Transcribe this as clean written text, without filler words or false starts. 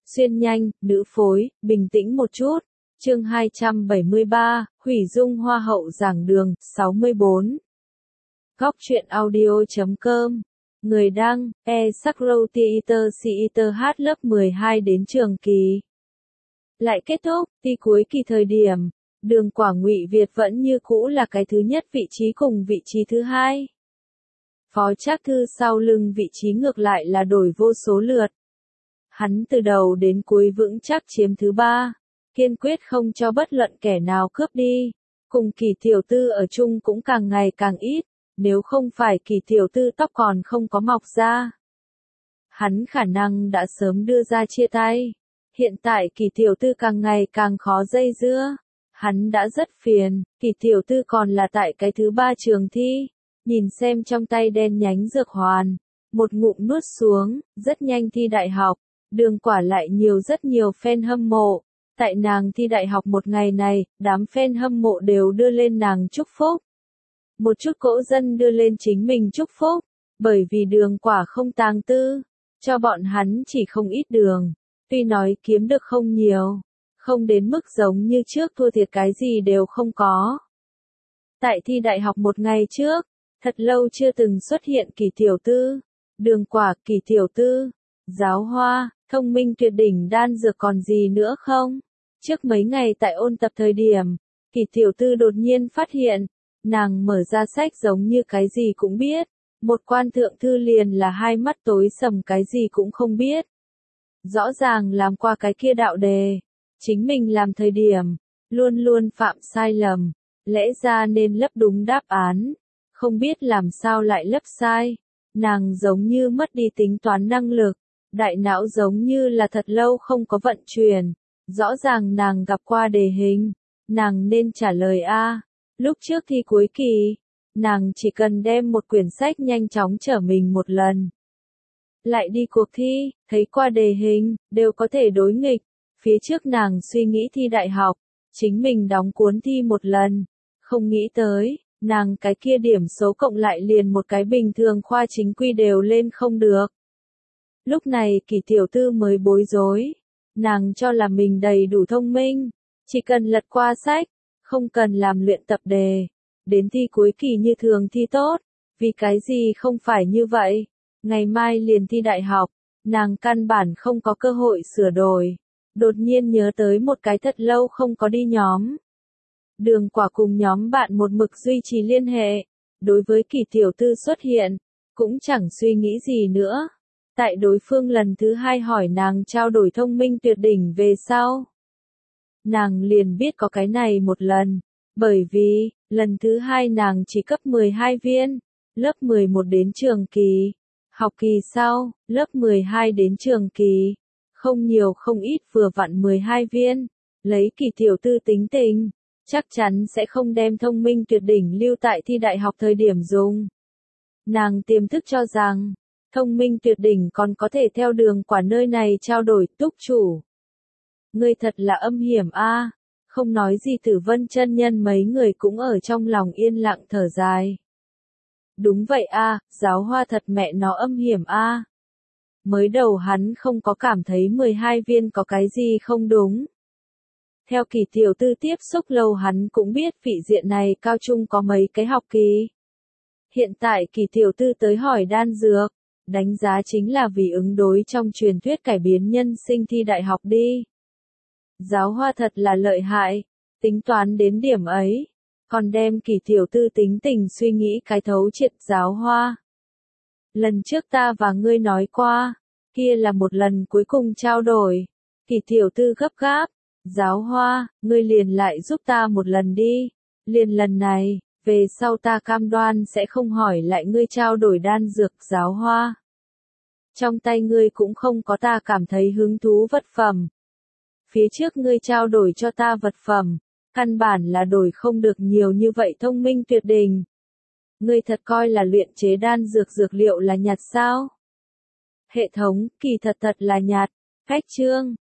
xuyên nhanh, nữ phối, bình tĩnh một chút. Chương 273, Hủy dung hoa hậu giảng đường, 64. Góc truyện audio.com. Người đăng, E-Sakro Theater hát lớp 12 đến trường kỳ. Lại kết thúc, thi cuối kỳ thời điểm, Đường Quả Ngụy Việt vẫn như cũ là cái thứ nhất vị trí cùng vị trí thứ hai. Phó Trác Thư sau lưng vị trí ngược lại là đổi vô số lượt. Hắn từ đầu đến cuối vững chắc chiếm thứ ba, kiên quyết không cho bất luận kẻ nào cướp đi. Cùng Kỳ tiểu tư ở chung cũng càng ngày càng ít, nếu không phải Kỳ tiểu tư tóc còn không có mọc ra. Hắn khả năng đã sớm đưa ra chia tay. Hiện tại Kỳ tiểu tư càng ngày càng khó dây dưa. Hắn đã rất phiền, Kỳ tiểu tư còn là tại cái thứ ba trường thi. Nhìn xem trong tay đen nhánh dược hoàn, một ngụm nuốt xuống, rất nhanh thi đại học. Đường Quả lại rất nhiều fan hâm mộ. Tại nàng thi đại học một ngày này, đám fan hâm mộ đều đưa lên nàng chúc phúc. Một chút cỗ dân đưa lên chính mình chúc phúc, bởi vì Đường Quả không tàng tư, cho bọn hắn chỉ không ít đường. Tuy nói kiếm được không nhiều, không đến mức giống như trước thua thiệt cái gì đều không có. Tại thi đại học một ngày trước, thật lâu chưa từng xuất hiện Kỳ tiểu tư, Đường Quả, Kỳ tiểu tư, Giáo Hoa, thông minh tuyệt đỉnh đan dược còn gì nữa không? Trước mấy ngày tại ôn tập thời điểm, Kỳ tiểu tư đột nhiên phát hiện, nàng mở ra sách giống như cái gì cũng biết, một quan thượng thư liền là hai mắt tối sầm cái gì cũng không biết. Rõ ràng làm qua cái kia đạo đề, chính mình làm thời điểm, luôn luôn phạm sai lầm, lẽ ra nên lấp đúng đáp án, không biết làm sao lại lấp sai, nàng giống như mất đi tính toán năng lực, đại não giống như là thật lâu không có vận chuyển, rõ ràng nàng gặp qua đề hình, nàng nên trả lời A, lúc trước thi cuối kỳ, nàng chỉ cần đem một quyển sách nhanh chóng trở mình một lần. Lại đi cuộc thi, thấy qua đề hình, đều có thể đối nghịch, phía trước nàng suy nghĩ thi đại học, chính mình đóng cuốn thi một lần, không nghĩ tới, nàng cái kia điểm số cộng lại liền một cái bình thường khoa chính quy đều lên không được. Lúc này Kỳ tiểu tư mới bối rối, nàng cho là mình đầy đủ thông minh, chỉ cần lật qua sách, không cần làm luyện tập đề, đến thi cuối kỳ như thường thi tốt, vì cái gì không phải như vậy, ngày mai liền thi đại học, nàng căn bản không có cơ hội sửa đổi, đột nhiên nhớ tới một cái thật lâu không có đi nhóm. Đường Quả cùng nhóm bạn một mực duy trì liên hệ, đối với Kỳ tiểu tư xuất hiện, cũng chẳng suy nghĩ gì nữa. Tại đối phương lần thứ hai hỏi nàng trao đổi thông minh tuyệt đỉnh về sau. Nàng liền biết có cái này một lần, bởi vì, lần thứ hai nàng chỉ cấp 12 viên, lớp 11 đến trường kỳ, học kỳ sau, lớp 12 đến trường kỳ, không nhiều không ít vừa vặn 12 viên, lấy Kỳ tiểu tư tính tình, chắc chắn sẽ không đem thông minh tuyệt đỉnh lưu tại thi đại học thời điểm dùng. Nàng tiềm thức cho rằng, thông minh tuyệt đỉnh còn có thể theo Đường Quả nơi này trao đổi. Túc chủ. Ngươi thật là âm hiểm a, không nói gì Tử Vân chân nhân mấy người cũng ở trong lòng yên lặng thở dài. Đúng vậy a, Giáo Hoa thật mẹ nó âm hiểm a. Mới đầu hắn không có cảm thấy 12 viên có cái gì không đúng. Theo Kỳ tiểu tư tiếp xúc lâu hắn cũng biết vị diện này cao trung có mấy cái học kỳ. Hiện tại Kỳ tiểu tư tới hỏi đan dược, đánh giá chính là vì ứng đối trong truyền thuyết cải biến nhân sinh thi đại học đi. Giáo Hoa thật là lợi hại, tính toán đến điểm ấy, còn đem Kỳ tiểu tư tính tình suy nghĩ cái thấu triệt. Giáo Hoa. Lần trước ta và ngươi nói qua, kia là một lần cuối cùng trao đổi. Kỳ tiểu tư gấp gáp. Giáo Hoa, ngươi liền lại giúp ta một lần đi, liền lần này, về sau ta cam đoan sẽ không hỏi lại ngươi trao đổi đan dược. Giáo Hoa. Trong tay ngươi cũng không có ta cảm thấy hứng thú vật phẩm. Phía trước ngươi trao đổi cho ta vật phẩm, căn bản là đổi không được nhiều như vậy thông minh tuyệt đỉnh. Ngươi thật coi là luyện chế đan dược dược liệu là nhặt sao? Hệ thống, kỳ thật là nhặt. Cách chương.